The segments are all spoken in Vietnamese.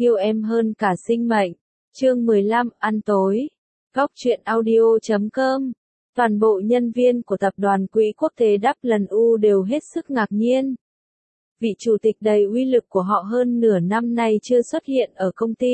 yêu em hơn cả sinh mệnh. Chương 15, ăn tối. Góc truyện audio.com. Toàn bộ nhân viên của tập đoàn Quỹ Quốc tế W đều hết sức ngạc nhiên. Vị chủ tịch đầy uy lực của họ hơn nửa năm nay chưa xuất hiện ở công ty.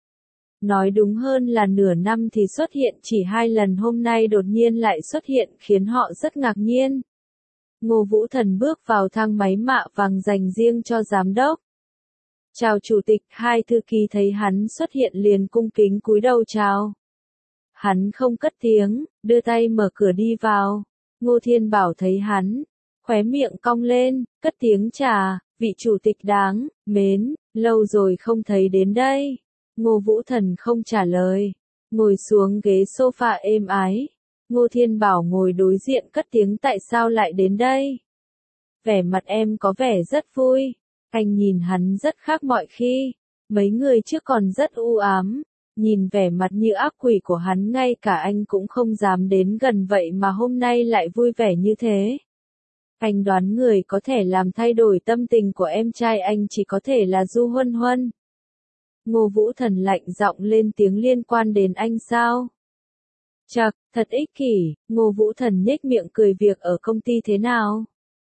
Nói đúng hơn là nửa năm thì xuất hiện chỉ 2 lần, hôm nay đột nhiên lại xuất hiện khiến họ rất ngạc nhiên. Ngô Vũ Thần bước vào thang máy mạ vàng dành riêng cho giám đốc. Chào chủ tịch, hai thư ký thấy hắn xuất hiện liền cung kính cúi đầu chào. Hắn không cất tiếng, đưa tay mở cửa đi vào. Ngô Thiên Bảo thấy hắn, khóe miệng cong lên, cất tiếng chào, vị chủ tịch đáng mến, lâu rồi không thấy đến đây. Ngô Vũ Thần không trả lời, ngồi xuống ghế sofa êm ái. Ngô Thiên Bảo ngồi đối diện cất tiếng tại sao lại đến đây? Vẻ mặt em có vẻ rất vui. Anh nhìn hắn rất khác mọi khi. Mấy người trước còn rất u ám. Nhìn vẻ mặt như ác quỷ của hắn ngay cả anh cũng không dám đến gần vậy mà hôm nay lại vui vẻ như thế. Anh đoán người có thể làm thay đổi tâm tình của em trai anh chỉ có thể là Du Huân Huân. Ngô Vũ Thần lạnh giọng lên tiếng liên quan đến anh sao? Chậc, thật ích kỷ. Ngô Vũ Thần nhếch miệng cười, việc ở công ty thế nào?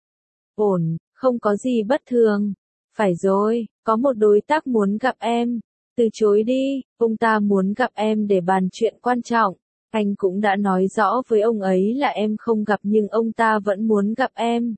Ổn, không có gì bất thường. Phải rồi, có một đối tác muốn gặp em. Từ chối đi, ông ta muốn gặp em để bàn chuyện quan trọng. Anh cũng đã nói rõ với ông ấy là em không gặp nhưng ông ta vẫn muốn gặp em.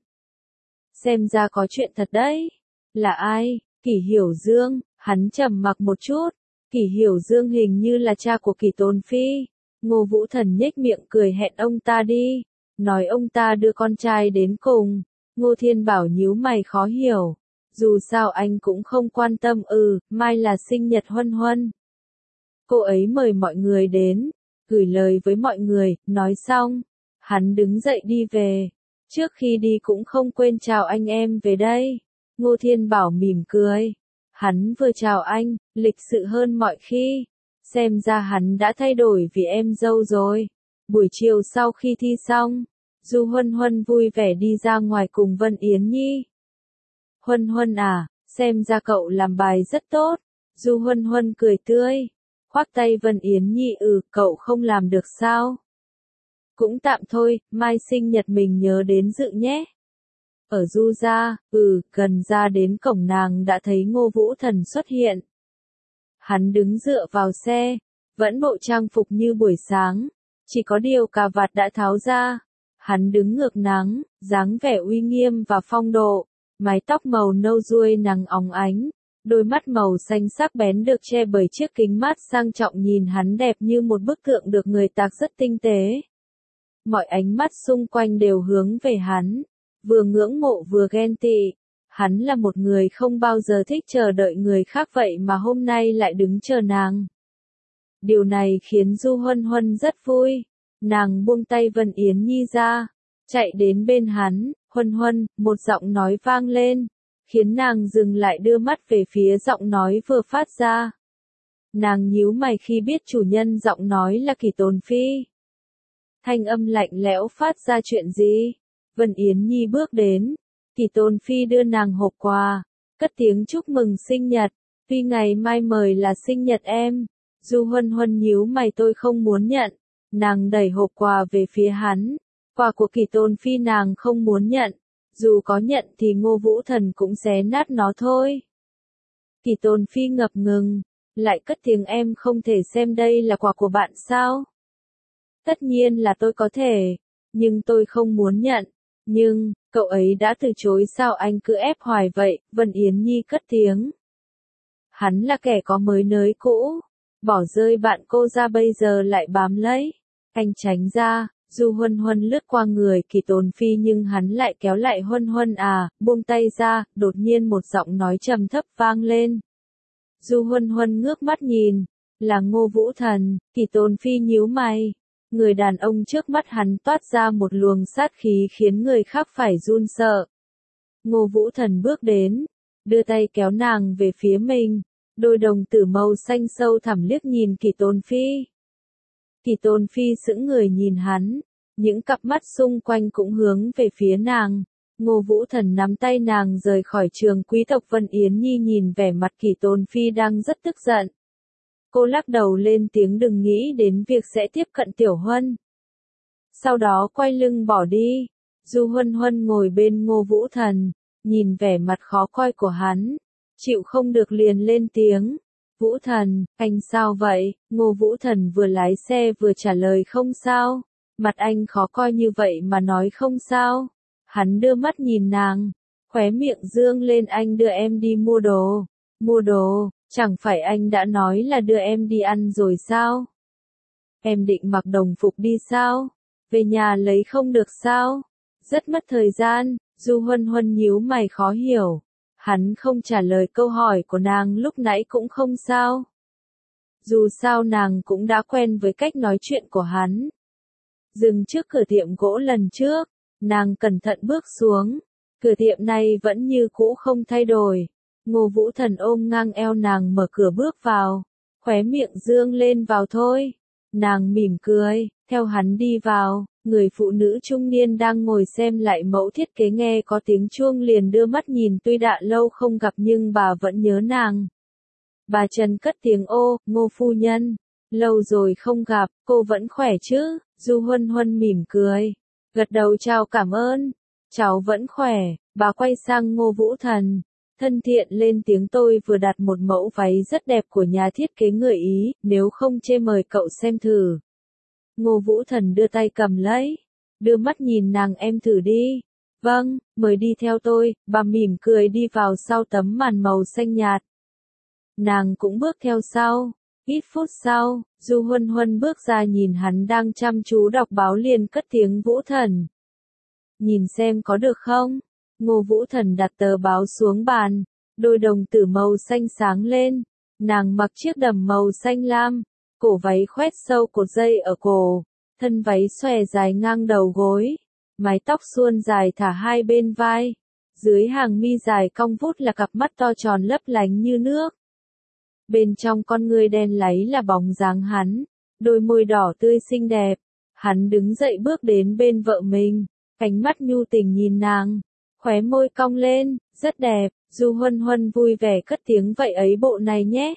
Xem ra có chuyện thật đấy. Là ai? Kỷ Hiểu Dương. Hắn trầm mặc một chút. Kỷ Hiểu Dương hình như là cha của Kỷ Tồn Phi. Ngô Vũ Thần nhếch miệng cười, hẹn ông ta đi. Nói ông ta đưa con trai đến cùng. Ngô Thiên Bảo nhíu mày khó hiểu. Dù sao anh cũng không quan tâm. Mai là sinh nhật Huân Huân. Cô ấy mời mọi người đến. Gửi lời với mọi người, nói xong. Hắn đứng dậy đi về. Trước khi đi cũng không quên chào anh em về đây. Ngô Thiên Bảo mỉm cười. Hắn vừa chào anh, lịch sự hơn mọi khi. Xem ra hắn đã thay đổi vì em dâu rồi. Buổi chiều sau khi thi xong, Du Huân Huân vui vẻ đi ra ngoài cùng Vân Yến Nhi. Huân Huân à, xem ra cậu làm bài rất tốt. Du Huân Huân cười tươi, khoác tay Vân Yến Nhi, cậu không làm được sao? Cũng tạm thôi, mai sinh nhật mình nhớ đến dự nhé. Ở Du gia, gần ra đến cổng nàng đã thấy Ngô Vũ Thần xuất hiện. Hắn đứng dựa vào xe, vẫn bộ trang phục như buổi sáng, chỉ có điều cà vạt đã tháo ra. Hắn đứng ngược nắng, dáng vẻ uy nghiêm và phong độ, mái tóc màu nâu ruôi nắng óng ánh, đôi mắt màu xanh sắc bén được che bởi chiếc kính mát sang trọng, nhìn hắn đẹp như một bức tượng được người tạc rất tinh tế. Mọi ánh mắt xung quanh đều hướng về hắn, vừa ngưỡng mộ vừa ghen tị. Hắn là một người không bao giờ thích chờ đợi người khác vậy mà hôm nay lại đứng chờ nàng. Điều này khiến Du Huân Huân rất vui. Nàng buông tay Vân Yến Nhi ra, chạy đến bên hắn. Huân Huân, một giọng nói vang lên, khiến nàng dừng lại đưa mắt về phía giọng nói vừa phát ra. Nàng nhíu mày khi biết chủ nhân giọng nói là Kỷ Tồn Phi. Thanh âm lạnh lẽo phát ra, chuyện gì? Vân Yến Nhi bước đến. Kỷ Tồn Phi đưa nàng hộp quà, cất tiếng chúc mừng sinh nhật. Tuy ngày mai mời là sinh nhật em. Du Huân Huân nhíu mày, tôi không muốn nhận. Nàng đẩy hộp quà về phía hắn. Quà của Kỷ Tồn Phi nàng không muốn nhận. Dù có nhận thì Ngô Vũ Thần cũng xé nát nó thôi. Kỷ Tồn Phi ngập ngừng, lại cất tiếng, em không thể xem đây là quà của bạn sao? Tất nhiên là tôi có thể, nhưng tôi không muốn nhận. Nhưng, cậu ấy đã từ chối sao anh cứ ép hoài vậy? Vân Yến Nhi cất tiếng. Hắn là kẻ có mới nới cũ, bỏ rơi bạn cô ra bây giờ lại bám lấy. Anh tránh ra. Du Huân Huân lướt qua người Kỷ Tồn Phi nhưng hắn lại kéo lại. Huân Huân à, buông tay ra. Đột nhiên một giọng nói trầm thấp vang lên. Du Huân Huân ngước mắt nhìn, là Ngô Vũ Thần. Kỷ Tồn Phi nhíu mày. Người đàn ông trước mắt hắn toát ra một luồng sát khí khiến người khác phải run sợ. Ngô Vũ Thần bước đến, đưa tay kéo nàng về phía mình. Đôi đồng tử màu xanh sâu thẳm liếc nhìn Kỷ Tồn Phi. Kỷ Tồn Phi sững người nhìn hắn, những cặp mắt xung quanh cũng hướng về phía nàng. Ngô Vũ Thần nắm tay nàng rời khỏi trường quý tộc. Vân Yến Nhi nhìn vẻ mặt Kỷ Tồn Phi đang rất tức giận. Cô lắc đầu lên tiếng đừng nghĩ đến việc sẽ tiếp cận Tiểu Huân. Sau đó quay lưng bỏ đi. Du Huân Huân ngồi bên Ngô Vũ Thần, nhìn vẻ mặt khó coi của hắn, chịu không được liền lên tiếng. Vũ Thần, anh sao vậy? Ngô Vũ Thần vừa lái xe vừa trả lời không sao. Mặt anh khó coi như vậy mà nói không sao. Hắn đưa mắt nhìn nàng, khóe miệng dương lên. Anh đưa em đi mua đồ. Mua đồ, chẳng phải anh đã nói là đưa em đi ăn rồi sao? Em định mặc đồng phục đi sao? Về nhà lấy không được sao? Rất mất thời gian. Du Huân Huân nhíu mày khó hiểu. Hắn không trả lời câu hỏi của nàng lúc nãy cũng không sao. Dù sao nàng cũng đã quen với cách nói chuyện của hắn. Dừng trước cửa tiệm gỗ lần trước, nàng cẩn thận bước xuống. Cửa tiệm này vẫn như cũ không thay đổi. Ngô Vũ Thần ôm ngang eo nàng mở cửa bước vào. Khóe miệng dương lên vào thôi. Nàng mỉm cười, theo hắn đi vào. Người phụ nữ trung niên đang ngồi xem lại mẫu thiết kế nghe có tiếng chuông liền đưa mắt nhìn. Tuy đã lâu không gặp nhưng bà vẫn nhớ nàng. Bà Trần cất tiếng ô, Ngô phu nhân. Lâu rồi không gặp, cô vẫn khỏe chứ? Du Huân Huân mỉm cười, gật đầu chào cảm ơn. Cháu vẫn khỏe. Bà quay sang Ngô Vũ Thần, thân thiện lên tiếng tôi vừa đặt một mẫu váy rất đẹp của nhà thiết kế người Ý, nếu không chê mời cậu xem thử. Ngô Vũ Thần đưa tay cầm lấy, đưa mắt nhìn nàng em thử đi. Vâng, mời đi theo tôi. Bà mỉm cười đi vào sau tấm màn màu xanh nhạt. Nàng cũng bước theo sau. Ít phút sau, Du Huân Huân bước ra nhìn hắn đang chăm chú đọc báo liền cất tiếng Vũ Thần. Nhìn xem có được không? Ngô Vũ Thần đặt tờ báo xuống bàn, đôi đồng tử màu xanh sáng lên. Nàng mặc chiếc đầm màu xanh lam, cổ váy khoét sâu cột dây ở cổ, thân váy xòe dài ngang đầu gối, mái tóc suôn dài thả hai bên vai. Dưới hàng mi dài cong vút là cặp mắt to tròn lấp lánh như nước. Bên trong con ngươi đen láy là bóng dáng hắn, đôi môi đỏ tươi xinh đẹp. Hắn đứng dậy bước đến bên vợ mình, ánh mắt nhu tình nhìn nàng, khóe môi cong lên, rất đẹp. Du Huân Huân vui vẻ cất tiếng vậy ấy bộ này nhé.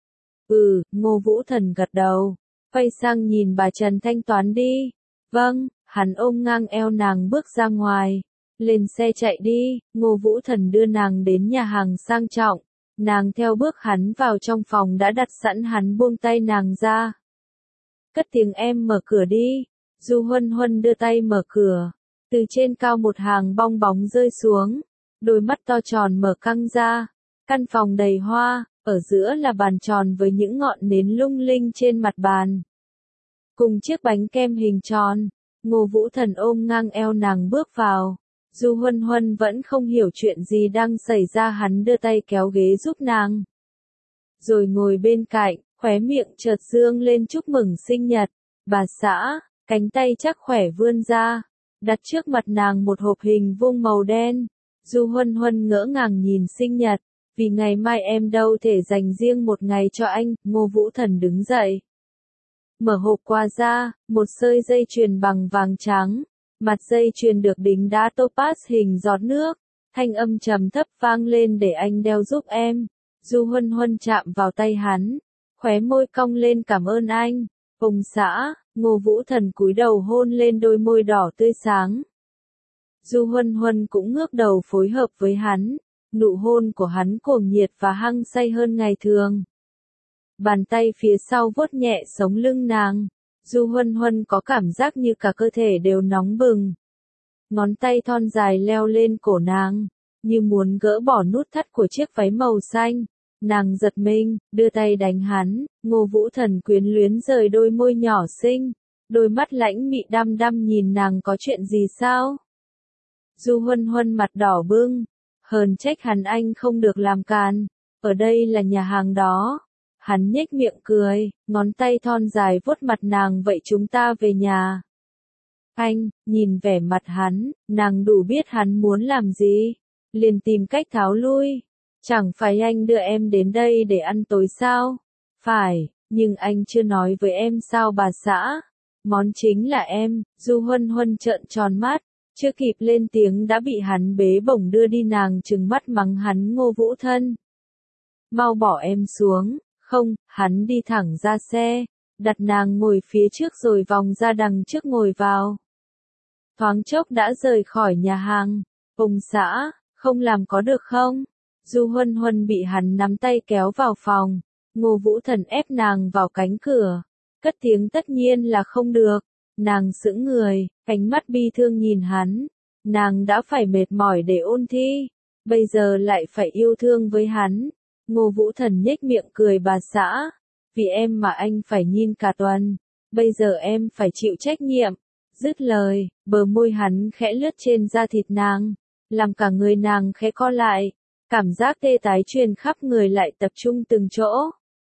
Ngô Vũ Thần gật đầu, quay sang nhìn bà Trần thanh toán đi. Vâng, hắn ôm ngang eo nàng bước ra ngoài, lên xe chạy đi. Ngô Vũ Thần đưa nàng đến nhà hàng sang trọng. Nàng theo bước hắn vào trong phòng đã đặt sẵn. Hắn buông tay nàng ra, cất tiếng em mở cửa đi. Du Huân Huân đưa tay mở cửa. Từ trên cao một hàng bong bóng rơi xuống, đôi mắt to tròn mở căng ra. Căn phòng đầy hoa, ở giữa là bàn tròn với những ngọn nến lung linh trên mặt bàn, cùng chiếc bánh kem hình tròn. Ngô Vũ Thần ôm ngang eo nàng bước vào. Du Huân Huân vẫn không hiểu chuyện gì đang xảy ra. Hắn đưa tay kéo ghế giúp nàng, rồi ngồi bên cạnh, khóe miệng chợt dương lên chúc mừng sinh nhật. Bà xã, cánh tay chắc khỏe vươn ra, đặt trước mặt nàng một hộp hình vuông màu đen. Du Huân Huân ngỡ ngàng nhìn sinh nhật, vì ngày mai em đâu thể dành riêng một ngày cho anh. Ngô Vũ Thần đứng dậy, mở hộp quà ra, một sợi dây chuyền bằng vàng trắng. Mặt dây chuyền được đính đá topaz hình giọt nước. Thanh âm trầm thấp vang lên để anh đeo giúp em. Du Huân Huân chạm vào tay hắn, khóe môi cong lên cảm ơn anh. Ông xã. Ngô Vũ Thần cúi đầu hôn lên đôi môi đỏ tươi sáng. Du Huân Huân cũng ngước đầu phối hợp với hắn. Nụ hôn của hắn cuồng nhiệt và hăng say hơn ngày thường. Bàn tay phía sau vuốt nhẹ sống lưng nàng. Du Huân Huân có cảm giác như cả cơ thể đều nóng bừng. Ngón tay thon dài leo lên cổ nàng, như muốn gỡ bỏ nút thắt của chiếc váy màu xanh. Nàng giật mình, đưa tay đánh hắn. Ngô Vũ Thần quyến luyến rời đôi môi nhỏ xinh, đôi mắt lãnh mị đăm đăm nhìn nàng. Có chuyện gì sao? Du Huân Huân mặt đỏ bừng, hờn trách hắn anh không được làm càn, ở đây là nhà hàng đó. Hắn nhếch miệng cười, ngón tay thon dài vuốt mặt nàng vậy chúng ta về nhà. Anh, nhìn vẻ mặt hắn, nàng đủ biết hắn muốn làm gì, liền tìm cách tháo lui. Chẳng phải anh đưa em đến đây để ăn tối sao? Phải, nhưng anh chưa nói với em sao bà xã? Món chính là em. Du Huân Huân trợn tròn mắt, Chưa kịp lên tiếng đã bị hắn bế bổng đưa đi, nàng trừng mắt mắng hắn: Ngô Vũ Thân, mau bỏ em xuống. Không, hắn đi thẳng ra xe, đặt nàng ngồi phía trước rồi vòng ra đằng trước ngồi vào. Thoáng chốc đã rời khỏi nhà hàng. Ông xã, không làm có được không? Du Huân Huân bị hắn nắm tay kéo vào phòng. Ngô Vũ Thần ép nàng vào cánh cửa, cất tiếng tất nhiên là không được. Nàng sững người, ánh mắt bi thương nhìn hắn. Nàng đã phải mệt mỏi để ôn thi, bây giờ lại phải yêu thương với hắn. Ngô Vũ Thần nhếch miệng cười: bà xã, vì em mà anh phải nhìn cả tuần, bây giờ em phải chịu trách nhiệm. Dứt lời, bờ môi hắn khẽ lướt trên da thịt nàng, làm cả người nàng khẽ co lại, cảm giác tê tái truyền khắp người lại tập trung từng chỗ.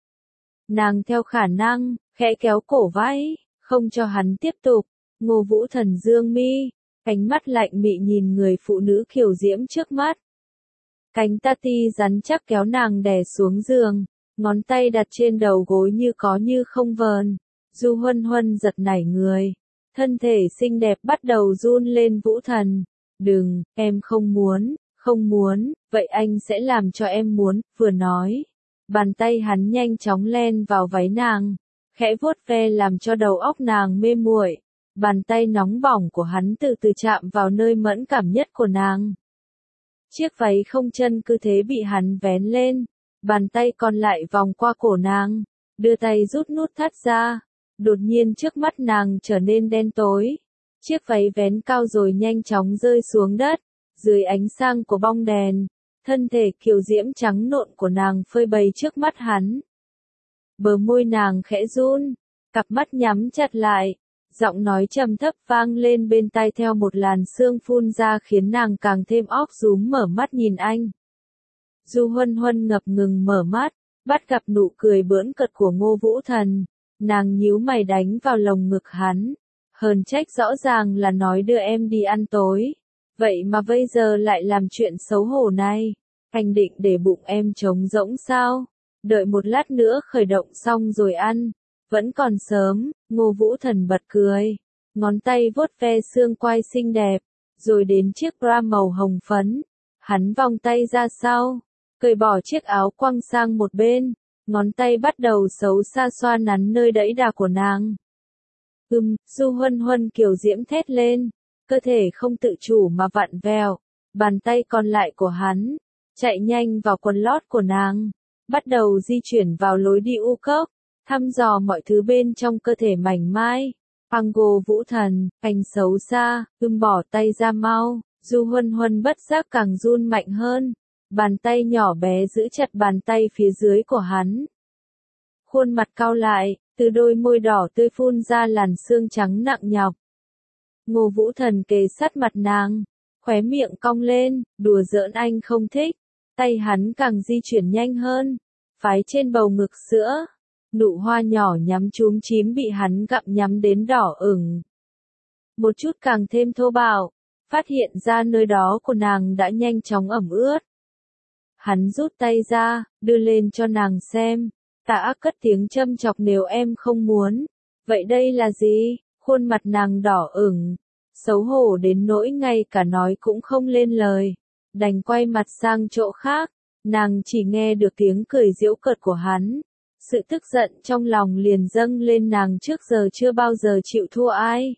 Nàng theo khả năng, khẽ kéo cổ váy, không cho hắn tiếp tục. Ngô Vũ Thần dương mi, ánh mắt lạnh mị nhìn người phụ nữ kiều diễm trước mắt. Cánh tati rắn chắc kéo nàng đè xuống giường, ngón tay đặt trên đầu gối như có như không vờn. Du Huân Huân giật nảy người, thân thể xinh đẹp bắt đầu run lên. Vũ Thần, đừng, em không muốn, không muốn, vậy anh sẽ làm cho em muốn. Vừa nói, bàn tay hắn nhanh chóng len vào váy nàng, khẽ vuốt ve làm cho đầu óc nàng mê muội. Bàn tay nóng bỏng của hắn từ từ chạm vào nơi mẫn cảm nhất của nàng. Chiếc váy không chân cứ thế bị hắn vén lên, bàn tay còn lại vòng qua cổ nàng, đưa tay rút nút thắt ra. Đột nhiên trước mắt nàng trở nên đen tối, chiếc váy vén cao rồi nhanh chóng rơi xuống đất, dưới ánh sáng của bóng đèn, thân thể kiều diễm trắng nộn của nàng phơi bày trước mắt hắn. Bờ môi nàng khẽ run, cặp mắt nhắm chặt lại, giọng nói trầm thấp vang lên bên tai theo một làn sương phun ra khiến nàng càng thêm óc rúm mở mắt nhìn anh. Du Huân Huân ngập ngừng mở mắt, bắt gặp nụ cười bỡn cợt của Ngô Vũ Thần, nàng nhíu mày đánh vào lồng ngực hắn, hờn trách rõ ràng là nói đưa em đi ăn tối, vậy mà bây giờ lại làm chuyện xấu hổ này, anh định để bụng em trống rỗng sao? Đợi một lát nữa khởi động xong rồi ăn. Vẫn còn sớm. Ngô Vũ Thần bật cười, ngón tay vuốt ve xương quai xinh đẹp, rồi đến chiếc bra màu hồng phấn. Hắn vòng tay ra sau, cởi bỏ chiếc áo quăng sang một bên, ngón tay bắt đầu xấu xa xoa nắn nơi đẫy đà của nàng. Du Huân Huân kiều diễm thét lên, cơ thể không tự chủ mà vặn vẹo, bàn tay còn lại của hắn chạy nhanh vào quần lót của nàng, bắt đầu di chuyển vào lối đi u cốc, thăm dò mọi thứ bên trong cơ thể mảnh mai. Ngô Vũ Thần, anh xấu xa, bỏ tay ra mau. Du Huân Huân bất giác càng run mạnh hơn, bàn tay nhỏ bé giữ chặt bàn tay phía dưới của hắn. Khuôn mặt cau lại, từ đôi môi đỏ tươi phun ra làn sương trắng nặng nhọc. Ngô Vũ Thần kề sát mặt nàng, khóe miệng cong lên, đùa giỡn anh không thích. Tay hắn càng di chuyển nhanh hơn, phái trên bầu ngực sữa. Nụ hoa nhỏ nhắm chúm chím bị hắn gặm nhắm đến đỏ ửng. Một chút càng thêm thô bạo, phát hiện ra nơi đó của nàng đã nhanh chóng ẩm ướt. Hắn rút tay ra, đưa lên cho nàng xem. Tạ cất tiếng châm chọc: nếu em không muốn, vậy đây là gì? Khuôn mặt nàng đỏ ửng, xấu hổ đến nỗi ngay cả nói cũng không lên lời, đành quay mặt sang chỗ khác. Nàng chỉ nghe được tiếng cười giễu cợt của hắn. Sự tức giận trong lòng liền dâng lên, nàng trước giờ chưa bao giờ chịu thua ai.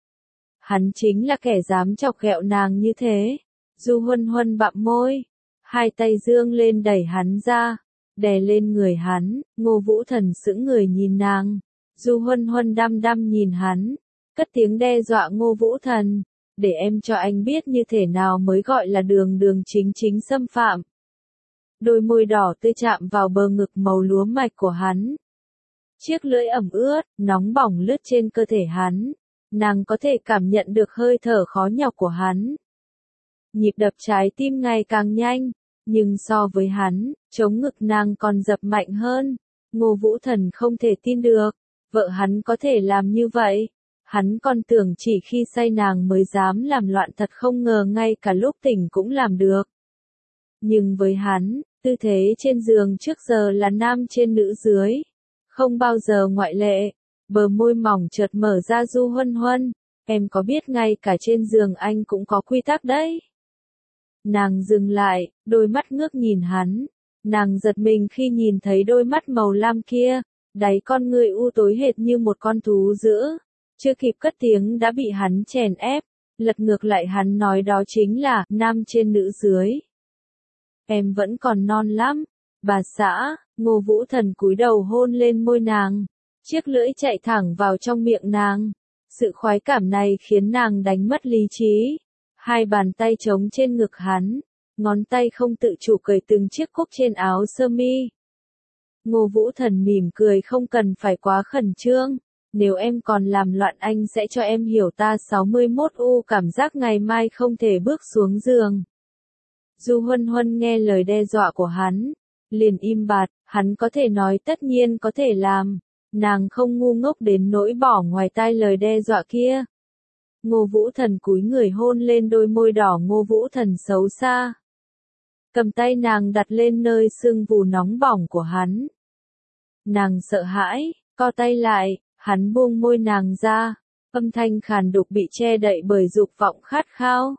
Hắn chính là kẻ dám chọc ghẹo nàng như thế. Du Huân Huân bặm môi, hai tay dương lên đẩy hắn ra, đè lên người hắn. Ngô Vũ Thần sững người nhìn nàng. Du Huân Huân đăm đăm nhìn hắn, cất tiếng đe dọa: Ngô Vũ Thần, để em cho anh biết như thế nào mới gọi là đường đường chính chính xâm phạm. Đôi môi đỏ tươi chạm vào bờ ngực màu lúa mạch của hắn. Chiếc lưỡi ẩm ướt, nóng bỏng lướt trên cơ thể hắn. Nàng có thể cảm nhận được hơi thở khó nhọc của hắn. Nhịp đập trái tim ngày càng nhanh, nhưng so với hắn, chống ngực nàng còn dập mạnh hơn. Ngô Vũ Thần không thể tin được, vợ hắn có thể làm như vậy. Hắn còn tưởng chỉ khi say nàng mới dám làm loạn, thật không ngờ ngay cả lúc tỉnh cũng làm được. Nhưng với hắn, tư thế trên giường trước giờ là nam trên nữ dưới, không bao giờ ngoại lệ. Bờ môi mỏng chợt mở ra. Du Huân Huân, Em có biết ngay cả trên giường anh cũng có quy tắc đấy. Nàng dừng lại, đôi mắt ngước nhìn hắn. Nàng giật mình khi nhìn thấy đôi mắt màu lam kia, đáy con người u tối hệt như một con thú dữ. Chưa kịp cất tiếng đã bị hắn chèn ép, lật ngược lại hắn nói đó chính là nam trên nữ dưới. Em vẫn còn non lắm, bà xã. Ngô Vũ Thần cúi đầu hôn lên môi nàng, chiếc lưỡi chạy thẳng vào trong miệng nàng. Sự khoái cảm này khiến nàng đánh mất lý trí. Hai bàn tay trống trên ngực hắn, ngón tay không tự chủ cởi từng chiếc cúc trên áo sơ mi. Ngô Vũ Thần mỉm cười, không cần phải quá khẩn trương. Nếu em còn làm loạn anh sẽ cho em hiểu ta 61 u cảm giác ngày mai không thể bước xuống giường. Du Huân Huân nghe lời đe dọa của hắn, liền im bặt, hắn có thể nói tất nhiên có thể làm. Nàng không ngu ngốc đến nỗi bỏ ngoài tai lời đe dọa kia. Ngô Vũ Thần cúi người hôn lên đôi môi đỏ Ngô Vũ Thần xấu xa. Cầm tay nàng đặt lên nơi sưng vù nóng bỏng của hắn. Nàng sợ hãi, co tay lại, hắn buông môi nàng ra, âm thanh khàn đục bị che đậy bởi dục vọng khát khao.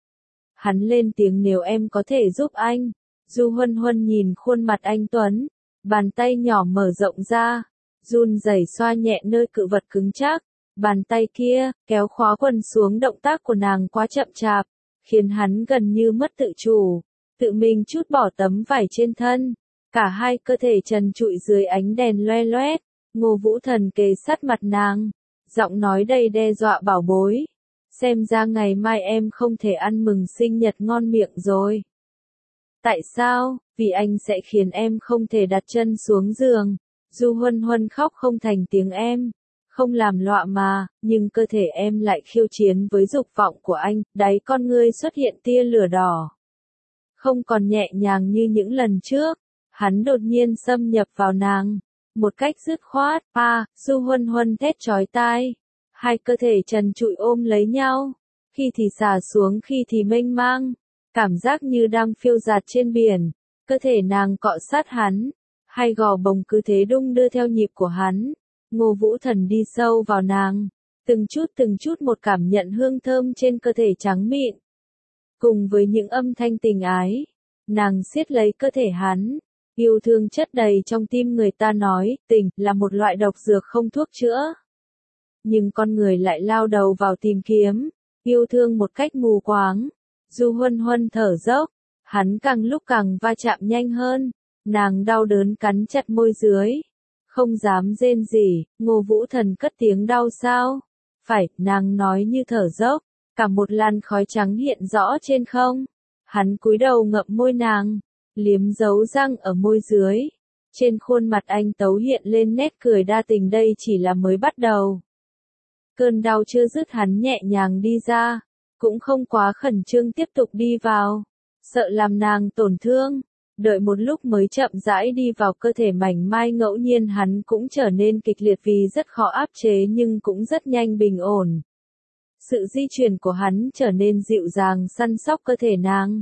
Hắn lên tiếng, nếu em có thể giúp anh. Du Huân Huân nhìn khuôn mặt anh tuấn, bàn tay nhỏ mở rộng ra, run rẩy xoa nhẹ nơi cự vật cứng chắc. Bàn tay kia, kéo khóa quần xuống, động tác của nàng quá chậm chạp, khiến hắn gần như mất tự chủ, tự mình trút bỏ tấm vải trên thân. Cả hai cơ thể trần trụi dưới ánh đèn loe loét, Ngô Vũ Thần kề sát mặt nàng, giọng nói đầy đe dọa, bảo bối. Xem ra ngày mai em không thể ăn mừng sinh nhật ngon miệng rồi. Tại sao? Vì anh sẽ khiến em không thể đặt chân xuống giường. Du Huân Huân khóc không thành tiếng, em không làm loạn mà, nhưng cơ thể em lại khiêu chiến với dục vọng của anh, đáy con ngươi xuất hiện tia lửa đỏ. Không còn nhẹ nhàng như những lần trước, hắn đột nhiên xâm nhập vào nàng, một cách dứt khoát. Du Huân Huân thét chói tai. Hai cơ thể trần trụi ôm lấy nhau, khi thì xả xuống khi thì mênh mang, cảm giác như đang phiêu dạt trên biển. Cơ thể nàng cọ sát hắn, hai gò bồng cứ thế đung đưa theo nhịp của hắn. Ngô Vũ Thần đi sâu vào nàng, từng chút một cảm nhận hương thơm trên cơ thể trắng mịn. Cùng với những âm thanh tình ái, nàng siết lấy cơ thể hắn. Yêu thương chất đầy trong tim người ta nói, tình là một loại độc dược không thuốc chữa. Nhưng con người lại lao đầu vào tìm kiếm yêu thương một cách mù quáng. Du Huân Huân thở dốc, hắn càng lúc càng va chạm nhanh hơn. Nàng đau đớn cắn chặt môi dưới, không dám rên rỉ. Ngô Vũ Thần cất tiếng, đau sao? Phải, nàng nói như thở dốc, cả một làn khói trắng hiện rõ trên không. Hắn cúi đầu ngậm môi nàng, liếm dấu răng ở môi dưới. Trên khuôn mặt anh tấu hiện lên nét cười đa tình, đây chỉ là mới bắt đầu. Cơn đau chưa dứt, hắn nhẹ nhàng đi ra, cũng không quá khẩn trương tiếp tục đi vào, sợ làm nàng tổn thương. Đợi một lúc mới chậm rãi đi vào cơ thể mảnh mai, ngẫu nhiên hắn cũng trở nên kịch liệt vì rất khó áp chế nhưng cũng rất nhanh bình ổn. Sự di chuyển của hắn trở nên dịu dàng săn sóc cơ thể nàng.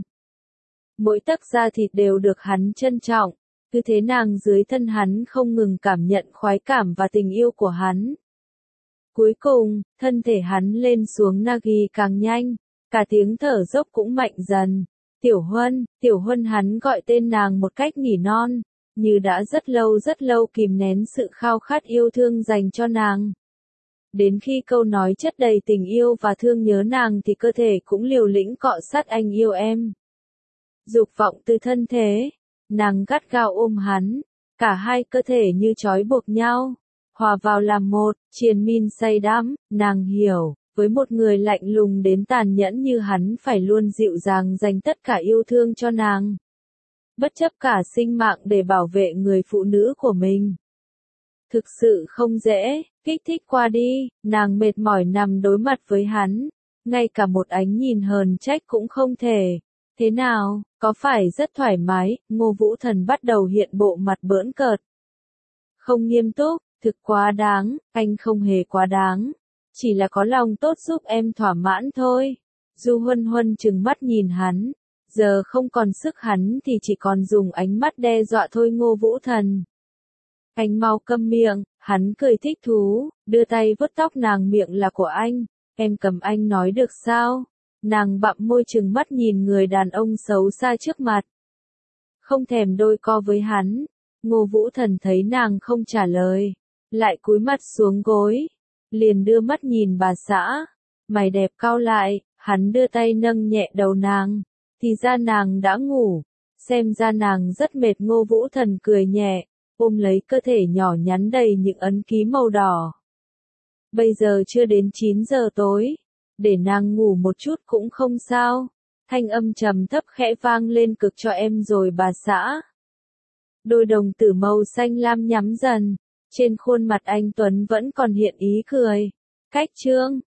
Mỗi tấc da thịt đều được hắn trân trọng, cứ thế nàng dưới thân hắn không ngừng cảm nhận khoái cảm và tình yêu của hắn. Cuối cùng, thân thể hắn lên xuống Nagi càng nhanh, cả tiếng thở dốc cũng mạnh dần. Tiểu Huân, hắn gọi tên nàng một cách nỉ non, như đã rất lâu kìm nén sự khao khát yêu thương dành cho nàng. Đến khi câu nói chất đầy tình yêu và thương nhớ nàng thì cơ thể cũng liều lĩnh cọ sát, anh yêu em. Dục vọng từ thân thế, nàng gắt gao ôm hắn, cả hai cơ thể như trói buộc nhau, hòa vào làm một, triền miên say đắm. Nàng hiểu, với một người lạnh lùng đến tàn nhẫn như hắn phải luôn dịu dàng dành tất cả yêu thương cho nàng, bất chấp cả sinh mạng để bảo vệ người phụ nữ của mình. Thực sự không dễ, kích thích qua đi, nàng mệt mỏi nằm đối mặt với hắn, ngay cả một ánh nhìn hờn trách cũng không thể. Thế nào, có phải rất thoải mái? Ngô Vũ Thần bắt đầu hiện bộ mặt bỡn cợt. Không nghiêm túc, thực quá đáng, anh không hề quá đáng. Chỉ là có lòng tốt giúp em thỏa mãn thôi. Du Huân Huân trừng mắt nhìn hắn. Giờ không còn sức hắn thì chỉ còn dùng ánh mắt đe dọa thôi. Ngô Vũ Thần, anh mau câm miệng. Hắn cười thích thú, đưa tay vuốt tóc nàng, miệng là của anh. Em cầm anh nói được sao? Nàng bặm môi trừng mắt nhìn người đàn ông xấu xa trước mặt. Không thèm đôi co với hắn. Ngô Vũ Thần thấy nàng không trả lời, lại cúi mặt xuống gối, liền đưa mắt nhìn bà xã. Mày đẹp cau lại, hắn đưa tay nâng nhẹ đầu nàng, thì ra nàng đã ngủ, xem ra nàng rất mệt. Ngô Vũ Thần cười nhẹ, ôm lấy cơ thể nhỏ nhắn đầy những ấn ký màu đỏ. Bây giờ chưa đến 9 giờ tối, để nàng ngủ một chút cũng không sao. Thanh âm trầm thấp khẽ vang lên, cực cho em rồi bà xã. Đôi đồng tử màu xanh lam nhắm dần, trên khuôn mặt anh Tuấn vẫn còn hiện ý cười. Cách chương